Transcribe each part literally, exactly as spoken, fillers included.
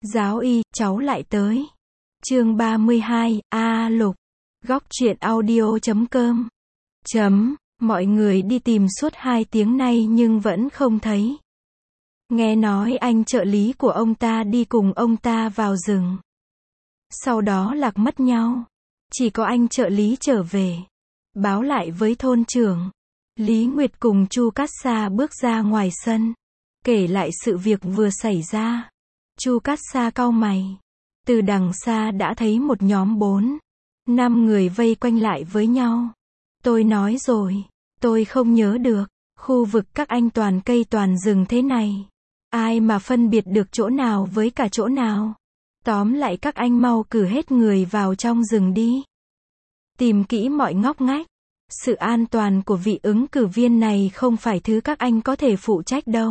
Giáo y, cháu lại tới. Chương ba mươi hai, A Lục. Góc truyện audio chấm com. Chấm, mọi người đi tìm suốt hai tiếng nay nhưng vẫn không thấy. Nghe nói anh trợ lý của ông ta đi cùng ông ta vào rừng. Sau đó lạc mất nhau. Chỉ có anh trợ lý trở về. Báo lại với thôn trưởng. Lý Nguyệt cùng Chu Cát Sa bước ra ngoài sân. Kể lại sự việc vừa xảy ra. Chu Cát Sa cau mày. Từ đằng xa đã thấy một nhóm bốn, năm người vây quanh lại với nhau. Tôi nói rồi, tôi không nhớ được. Khu vực các anh toàn cây toàn rừng thế này. Ai mà phân biệt được chỗ nào với cả chỗ nào. Tóm lại các anh mau cử hết người vào trong rừng đi. Tìm kỹ mọi ngóc ngách. Sự an toàn của vị ứng cử viên này không phải thứ các anh có thể phụ trách đâu.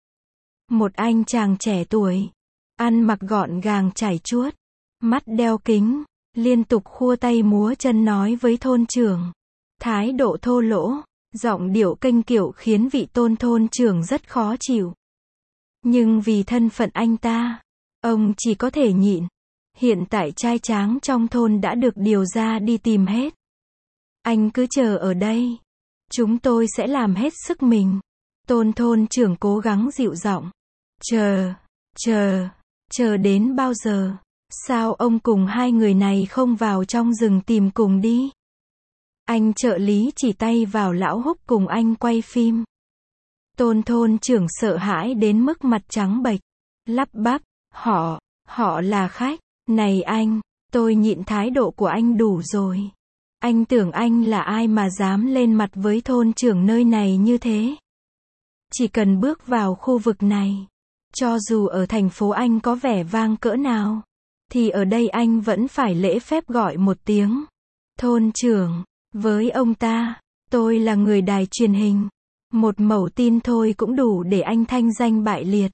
Một anh chàng trẻ tuổi, ăn mặc gọn gàng chải chuốt, mắt đeo kính, liên tục khua tay múa chân nói với thôn trưởng. Thái độ thô lỗ, giọng điệu kênh kiệu khiến vị tôn thôn trưởng rất khó chịu. Nhưng vì thân phận anh ta, ông chỉ có thể nhịn. Hiện tại trai tráng trong thôn đã được điều ra đi tìm hết. Anh cứ chờ ở đây. Chúng tôi sẽ làm hết sức mình. Tôn thôn trưởng cố gắng dịu giọng. Chờ, chờ, chờ đến bao giờ? Sao ông cùng hai người này không vào trong rừng tìm cùng đi? Anh trợ lý chỉ tay vào lão Húc cùng anh quay phim. Tôn thôn trưởng sợ hãi đến mức mặt trắng bệch. Lắp bắp, họ, họ là khách. Này anh, tôi nhịn thái độ của anh đủ rồi. Anh tưởng anh là ai mà dám lên mặt với thôn trưởng nơi này như thế? Chỉ cần bước vào khu vực này, cho dù ở thành phố anh có vẻ vang cỡ nào, thì ở đây anh vẫn phải lễ phép gọi một tiếng. Thôn trưởng, với ông ta, tôi là người đài truyền hình. Một mẩu tin thôi cũng đủ để anh thanh danh bại liệt.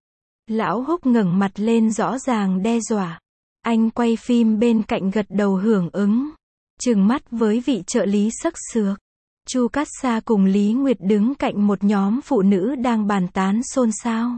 Lão Húc ngẩng mặt lên rõ ràng đe dọa. Anh quay phim bên cạnh gật đầu hưởng ứng. Trừng mắt với vị trợ lý xức xược. Chu Cát Sa cùng Lý Nguyệt đứng cạnh một nhóm phụ nữ đang bàn tán xôn xao.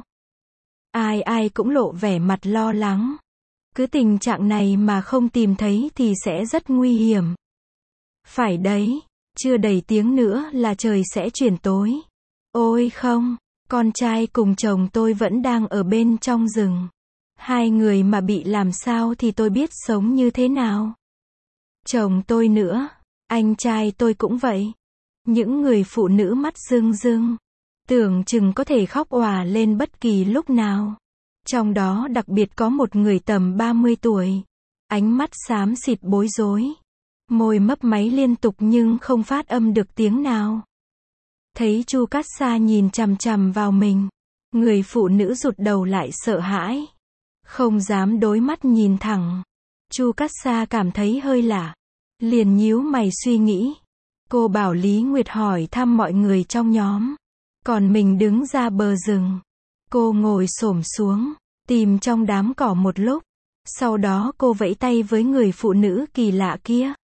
Ai ai cũng lộ vẻ mặt lo lắng. Cứ tình trạng này mà không tìm thấy thì sẽ rất nguy hiểm. Phải đấy, chưa đầy tiếng nữa là trời sẽ chuyển tối. Ôi không, con trai cùng chồng tôi vẫn đang ở bên trong rừng. Hai người mà bị làm sao thì tôi biết sống như thế nào. Chồng tôi nữa, anh trai tôi cũng vậy. Những người phụ nữ mắt rưng rưng, tưởng chừng có thể khóc òa lên bất kỳ lúc nào. Trong đó đặc biệt có một người tầm ba mươi tuổi, ánh mắt xám xịt bối rối, môi mấp máy liên tục nhưng không phát âm được tiếng nào. Thấy Chu Cát Sa nhìn chằm chằm vào mình, người phụ nữ rụt đầu lại sợ hãi, không dám đối mắt nhìn thẳng. Chu Cát Sa cảm thấy hơi lạ, liền nhíu mày suy nghĩ. Cô bảo Lý Nguyệt hỏi thăm mọi người trong nhóm, còn mình đứng ra bờ rừng. Cô ngồi xổm xuống, tìm trong đám cỏ một lúc, sau đó cô vẫy tay với người phụ nữ kỳ lạ kia.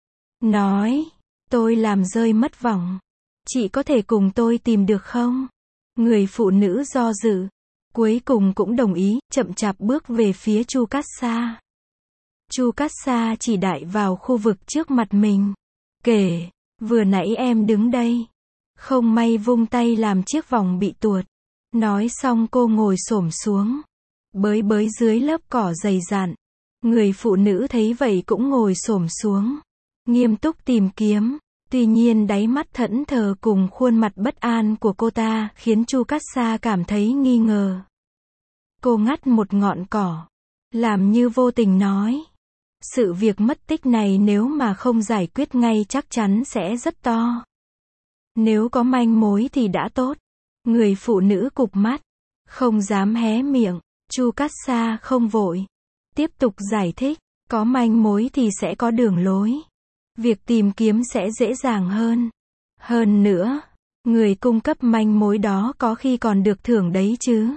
Nói, tôi làm rơi mất vòng. Chị có thể cùng tôi tìm được không? Người phụ nữ do dự, cuối cùng cũng đồng ý, chậm chạp bước về phía Chu Cát Sa. Chu Cát Sa chỉ đại vào khu vực trước mặt mình. Kể, vừa nãy em đứng đây. Không may vung tay làm chiếc vòng bị tuột. Nói xong cô ngồi xổm xuống, bới bới dưới lớp cỏ dày dặn. Người phụ nữ thấy vậy cũng ngồi xổm xuống, nghiêm túc tìm kiếm. Tuy nhiên đáy mắt thẫn thờ cùng khuôn mặt bất an của cô ta khiến Chu Cát Sa cảm thấy nghi ngờ. Cô ngắt một ngọn cỏ, làm như vô tình nói. Sự việc mất tích này nếu mà không giải quyết ngay chắc chắn sẽ rất to. Nếu có manh mối thì đã tốt. Người phụ nữ cụp mắt, không dám hé miệng. Chu Cát Sa không vội, tiếp tục giải thích. Có manh mối thì sẽ có đường lối. Việc tìm kiếm sẽ dễ dàng hơn. Hơn nữa, người cung cấp manh mối đó có khi còn được thưởng đấy chứ.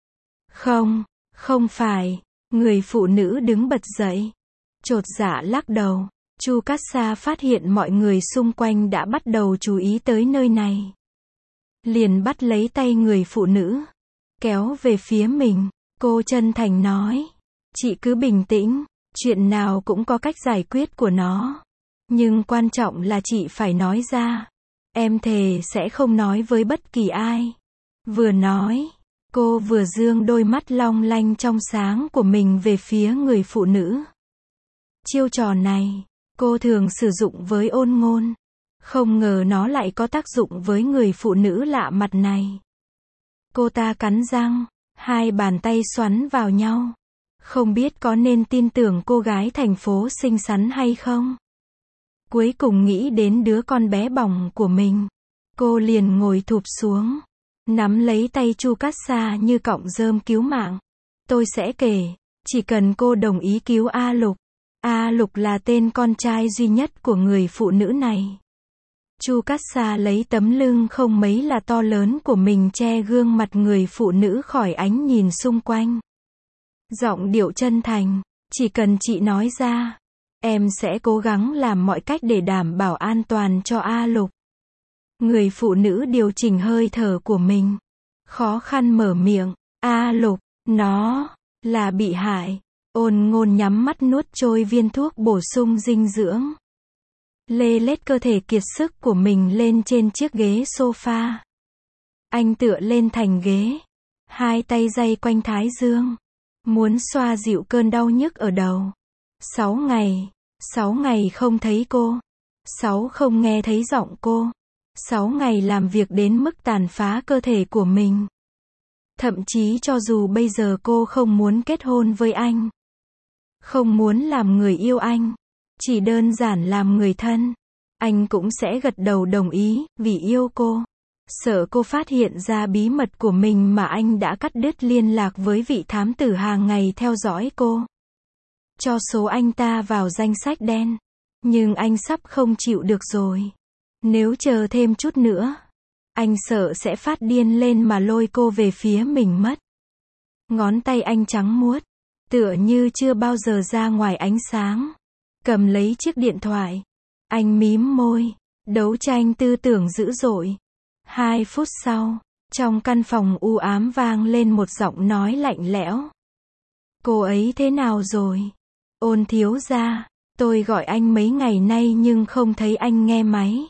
Không, không phải. Người phụ nữ đứng bật dậy, chột dạ lắc đầu. Chu Cát Sa phát hiện mọi người xung quanh đã bắt đầu chú ý tới nơi này. Liền bắt lấy tay người phụ nữ, kéo về phía mình. Cô chân thành nói. Chị cứ bình tĩnh, chuyện nào cũng có cách giải quyết của nó. Nhưng quan trọng là chị phải nói ra. Em thề sẽ không nói với bất kỳ ai. Vừa nói, cô vừa dương đôi mắt long lanh trong sáng của mình về phía người phụ nữ. Chiêu trò này, cô thường sử dụng với Ôn Ngôn. Không ngờ nó lại có tác dụng với người phụ nữ lạ mặt này. Cô ta cắn răng, hai bàn tay xoắn vào nhau. Không biết có nên tin tưởng cô gái thành phố xinh xắn hay không? Cuối cùng nghĩ đến đứa con bé bỏng của mình. Cô liền ngồi thụp xuống, nắm lấy tay Chu Cát Sa như cọng rơm cứu mạng. Tôi sẽ kể, chỉ cần cô đồng ý cứu A Lục. A Lục là tên con trai duy nhất của người phụ nữ này. Chu Cát Sa lấy tấm lưng không mấy là to lớn của mình che gương mặt người phụ nữ khỏi ánh nhìn xung quanh. Giọng điệu chân thành, chỉ cần chị nói ra, em sẽ cố gắng làm mọi cách để đảm bảo an toàn cho A Lục. Người phụ nữ điều chỉnh hơi thở của mình, khó khăn mở miệng. A Lục, nó là bị hại. Ôn Ngôn nhắm mắt nuốt trôi viên thuốc bổ sung dinh dưỡng. Lê lết cơ thể kiệt sức của mình lên trên chiếc ghế sofa. Anh tựa lên thành ghế, hai tay day quanh thái dương, muốn xoa dịu cơn đau nhức ở đầu. Sáu ngày, sáu ngày không thấy cô, sáu không nghe thấy giọng cô, sáu ngày làm việc đến mức tàn phá cơ thể của mình. Thậm chí cho dù bây giờ cô không muốn kết hôn với anh, không muốn làm người yêu anh, chỉ đơn giản làm người thân, anh cũng sẽ gật đầu đồng ý, vì yêu cô. Sợ cô phát hiện ra bí mật của mình mà anh đã cắt đứt liên lạc với vị thám tử hàng ngày theo dõi cô. Cho số anh ta vào danh sách đen. Nhưng anh sắp không chịu được rồi. Nếu chờ thêm chút nữa, anh sợ sẽ phát điên lên mà lôi cô về phía mình mất. Ngón tay anh trắng muốt, tựa như chưa bao giờ ra ngoài ánh sáng. Cầm lấy chiếc điện thoại. Anh mím môi, đấu tranh tư tưởng dữ dội. Hai phút sau, trong căn phòng u ám vang lên một giọng nói lạnh lẽo. Cô ấy thế nào rồi? Ôn thiếu gia, tôi gọi anh mấy ngày nay nhưng không thấy anh nghe máy.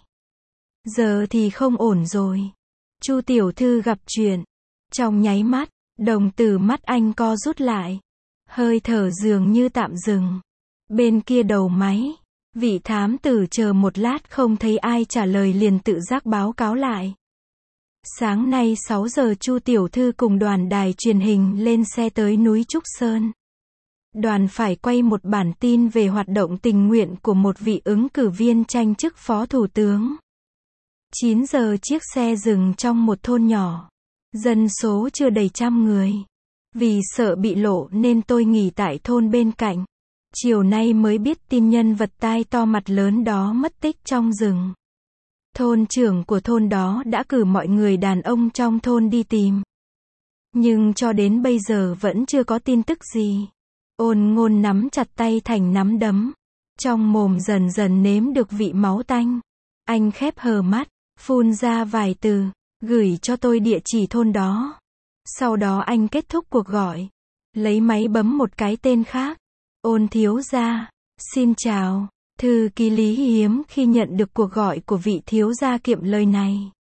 Giờ thì không ổn rồi. Chu tiểu thư gặp chuyện. Trong nháy mắt, đồng tử mắt anh co rút lại. Hơi thở dường như tạm dừng. Bên kia đầu máy, vị thám tử chờ một lát không thấy ai trả lời liền tự giác báo cáo lại. Sáng nay sáu giờ Chu tiểu thư cùng đoàn đài truyền hình lên xe tới núi Trúc Sơn. Đoàn phải quay một bản tin về hoạt động tình nguyện của một vị ứng cử viên tranh chức phó thủ tướng. chín giờ chiếc xe dừng trong một thôn nhỏ. Dân số chưa đầy trăm người. Vì sợ bị lộ nên tôi nghỉ tại thôn bên cạnh. Chiều nay mới biết tin nhân vật tai to mặt lớn đó mất tích trong rừng. Thôn trưởng của thôn đó đã cử mọi người đàn ông trong thôn đi tìm. Nhưng cho đến bây giờ vẫn chưa có tin tức gì. Ôn Ngôn nắm chặt tay thành nắm đấm. Trong mồm dần dần nếm được vị máu tanh. Anh khép hờ mắt, phun ra vài từ, gửi cho tôi địa chỉ thôn đó. Sau đó anh kết thúc cuộc gọi. Lấy máy bấm một cái tên khác. Ôn thiếu gia, xin chào. Thư ký Lý hiếm khi nhận được cuộc gọi của vị thiếu gia kiệm lời này.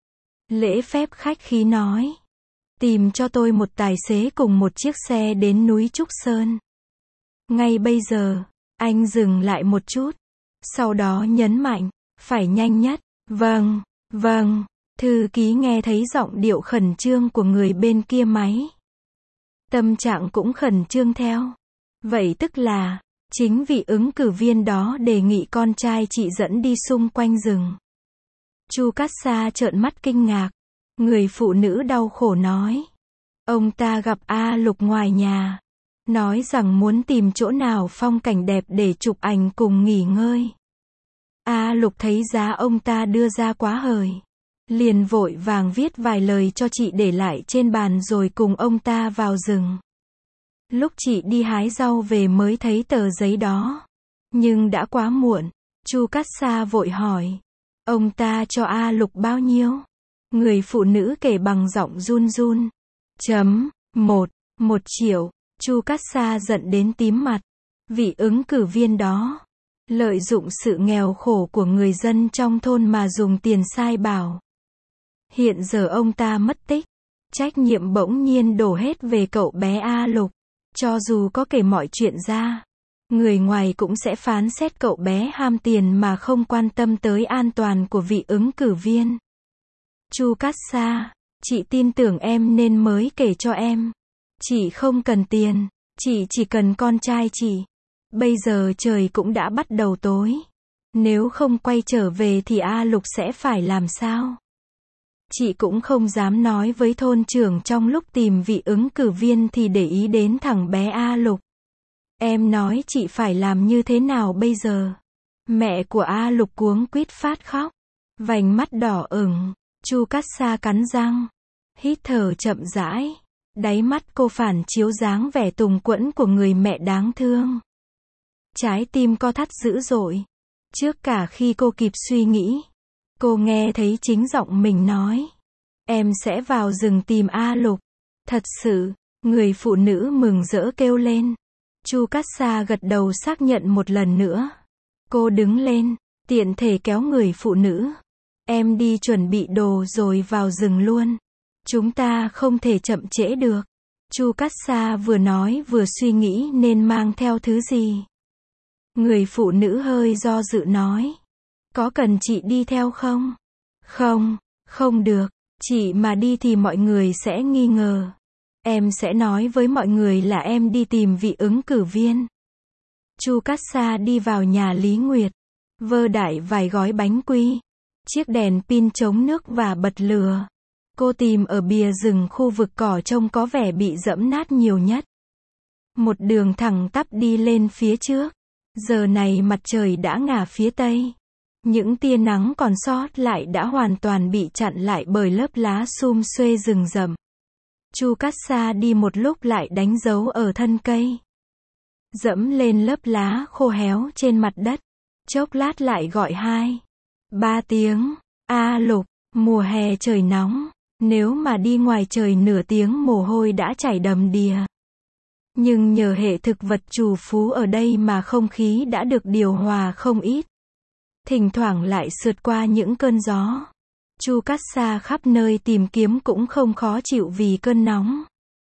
Lễ phép khách khí nói. Tìm cho tôi một tài xế cùng một chiếc xe đến núi Trúc Sơn. Ngay bây giờ, anh dừng lại một chút. Sau đó nhấn mạnh, phải nhanh nhất. Vâng, vâng. Thư ký nghe thấy giọng điệu khẩn trương của người bên kia máy. Tâm trạng cũng khẩn trương theo. Vậy tức là, chính vị ứng cử viên đó đề nghị con trai chị dẫn đi xung quanh rừng. Chu Cát Sa trợn mắt kinh ngạc. Người phụ nữ đau khổ nói. Ông ta gặp A Lục ngoài nhà. Nói rằng muốn tìm chỗ nào phong cảnh đẹp để chụp ảnh cùng nghỉ ngơi. A Lục thấy giá ông ta đưa ra quá hời. Liền vội vàng viết vài lời cho chị để lại trên bàn rồi cùng ông ta vào rừng. Lúc chị đi hái rau về mới thấy tờ giấy đó. Nhưng đã quá muộn. Chu Cát Sa vội hỏi. Ông ta cho A Lục bao nhiêu? Người phụ nữ kể bằng giọng run run. Chấm. Một. Một triệu, Chu Cát Sa giận đến tím mặt. Vị ứng cử viên đó lợi dụng sự nghèo khổ của người dân trong thôn mà dùng tiền sai bảo. Hiện giờ ông ta mất tích. Trách nhiệm bỗng nhiên đổ hết về cậu bé A Lục. Cho dù có kể mọi chuyện ra, người ngoài cũng sẽ phán xét cậu bé ham tiền mà không quan tâm tới an toàn của vị ứng cử viên. Chu Cát Sa, chị tin tưởng em nên mới kể cho em. Chị không cần tiền, chị chỉ cần con trai chị. Bây giờ trời cũng đã bắt đầu tối. Nếu không quay trở về thì A Lục sẽ phải làm sao? Chị cũng không dám nói với thôn trưởng trong lúc tìm vị ứng cử viên thì để ý đến thằng bé A Lục. Em nói chị phải làm như thế nào bây giờ? Mẹ của A Lục cuống quýt phát khóc. Vành mắt đỏ ửng. Chu Cát Sa cắn răng. Hít thở chậm rãi. Đáy mắt cô phản chiếu dáng vẻ tùng quẫn của người mẹ đáng thương. Trái tim co thắt dữ dội. Trước cả khi cô kịp suy nghĩ, cô nghe thấy chính giọng mình nói. Em sẽ vào rừng tìm A Lục. Thật sự, người phụ nữ mừng rỡ kêu lên. Chu Cát Sa gật đầu xác nhận một lần nữa. Cô đứng lên, tiện thể kéo người phụ nữ. Em đi chuẩn bị đồ rồi vào rừng luôn. Chúng ta không thể chậm trễ được. Chu Cát Sa vừa nói vừa suy nghĩ nên mang theo thứ gì. Người phụ nữ hơi do dự nói. Có cần chị đi theo không? Không, không được. Chị mà đi thì mọi người sẽ nghi ngờ. Em sẽ nói với mọi người là em đi tìm vị ứng cử viên. Chu Cát Sa đi vào nhà Lý Nguyệt. Vơ đại vài gói bánh quy. Chiếc đèn pin chống nước và bật lửa. Cô tìm ở bìa rừng khu vực cỏ trông có vẻ bị dẫm nát nhiều nhất. Một đường thẳng tắp đi lên phía trước. Giờ này mặt trời đã ngả phía tây. Những tia nắng còn sót lại đã hoàn toàn bị chặn lại bởi lớp lá sum xuê rừng rậm. Chu Cát Sa đi một lúc lại đánh dấu ở thân cây. Dẫm lên lớp lá khô héo trên mặt đất. Chốc lát lại gọi hai, ba tiếng. A Lục, mùa hè trời nóng. Nếu mà đi ngoài trời nửa tiếng mồ hôi đã chảy đầm đìa. Nhưng nhờ hệ thực vật trù phú ở đây mà không khí đã được điều hòa không ít. Thỉnh thoảng lại sượt qua những cơn gió. Chu Cát Sa khắp nơi tìm kiếm cũng không khó chịu vì cơn nóng.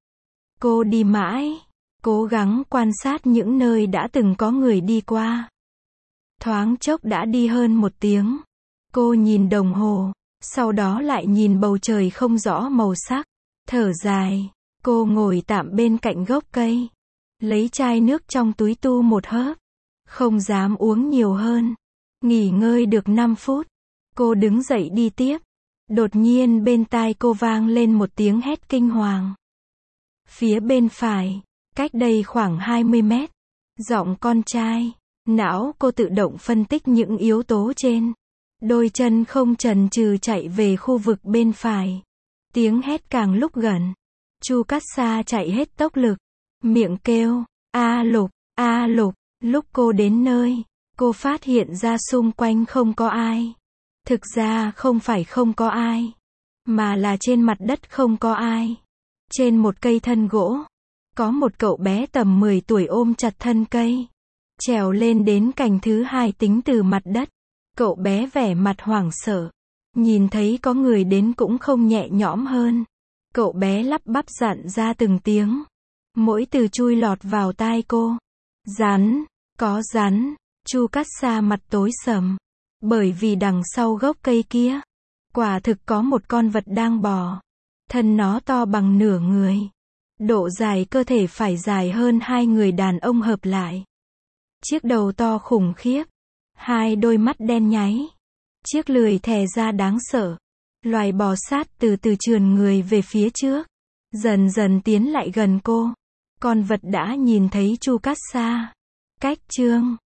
Cô đi mãi, cố gắng quan sát những nơi đã từng có người đi qua. Thoáng chốc đã đi hơn một tiếng. Cô nhìn đồng hồ, sau đó lại nhìn bầu trời không rõ màu sắc. Thở dài, cô ngồi tạm bên cạnh gốc cây. Lấy chai nước trong túi tu một hớp. Không dám uống nhiều hơn. Nghỉ ngơi được năm phút. Cô đứng dậy đi tiếp. Đột nhiên bên tai cô vang lên một tiếng hét kinh hoàng. Phía bên phải, cách đây khoảng hai mươi mét. Giọng con trai. Não cô tự động phân tích những yếu tố trên. Đôi chân không chần chừ chạy về khu vực bên phải. Tiếng hét càng lúc gần. Chu Cát Sa chạy hết tốc lực. Miệng kêu, A Lục, A Lục. Lúc cô đến nơi, cô phát hiện ra xung quanh không có ai. Thực ra không phải không có ai, mà là trên mặt đất không có ai. Trên một cây thân gỗ, có một cậu bé tầm mười tuổi ôm chặt thân cây. Trèo lên đến cành thứ hai tính từ mặt đất. Cậu bé vẻ mặt hoảng sợ. Nhìn thấy có người đến cũng không nhẹ nhõm hơn. Cậu bé lắp bắp dặn ra từng tiếng. Mỗi từ chui lọt vào tai cô. Rắn, có rắn. Chu Cát Sa mặt tối sầm. Bởi vì đằng sau gốc cây kia, quả thực có một con vật đang bò. Thân nó to bằng nửa người. Độ dài cơ thể phải dài hơn hai người đàn ông hợp lại. Chiếc đầu to khủng khiếp. Hai đôi mắt đen nháy. Chiếc lưỡi thè ra đáng sợ. Loài bò sát từ từ trườn người về phía trước. Dần dần tiến lại gần cô. Con vật đã nhìn thấy Chu Cát Sa. Cách chương